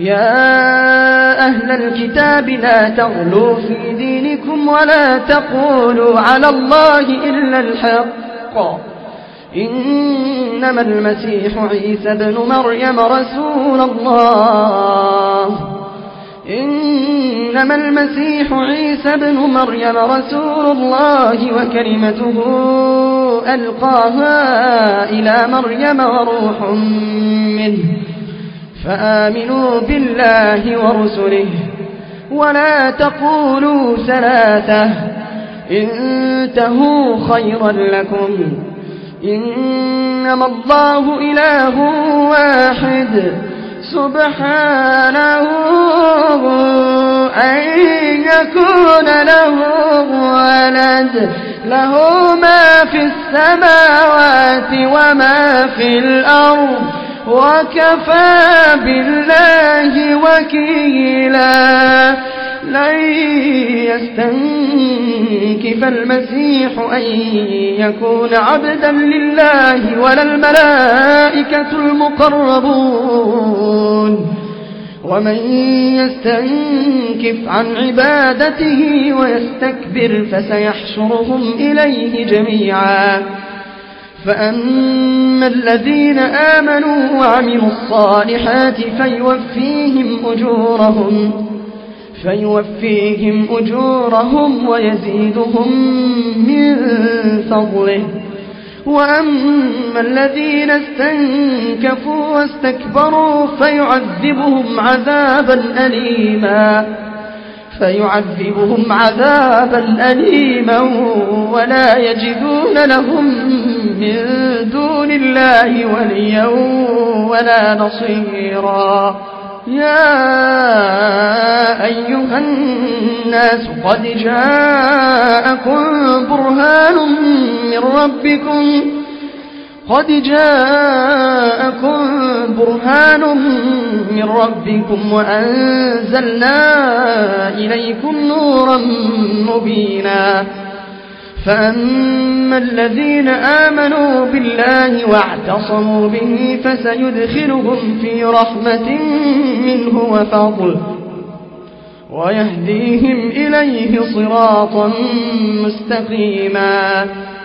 يا أهل الكتاب لا تغلوا في دينكم ولا تقولوا على الله إلا الحق إنما المسيح عيسى ابن مريم رسول الله وكلمته ألقاها إلى مريم وروح منه فآمنوا بالله ورسله ولا تقولوا ثلاثة انتهوا خيرا لكم إنما الله إله واحد سبحانه أن يكون له ولد له ما في السماوات وما في الأرض وكفى بالله وكيلا لن يستنكف المسيح أن يكون عبدا لله ولا الملائكة المقربون ومن يستنكف عن عبادته ويستكبر فسيحشرهم إليه جميعا فأما الذين آمنوا وعملوا الصالحات فيوفيهم أجورهم ويزيدهم من فضله وأما الذين استنكفوا واستكبروا فيعذبهم عذابا أليما ولا يجدون لهم من دون الله وليا ولا نصيرا يا أيها الناس قد جاءكم برهان من ربكم وأنزلنا إليكم نورا مبينا فأما الذين آمنوا بالله واعتصموا به فسيدخلهم في رحمة منه وفضل ويهديهم إليه صراطا مستقيما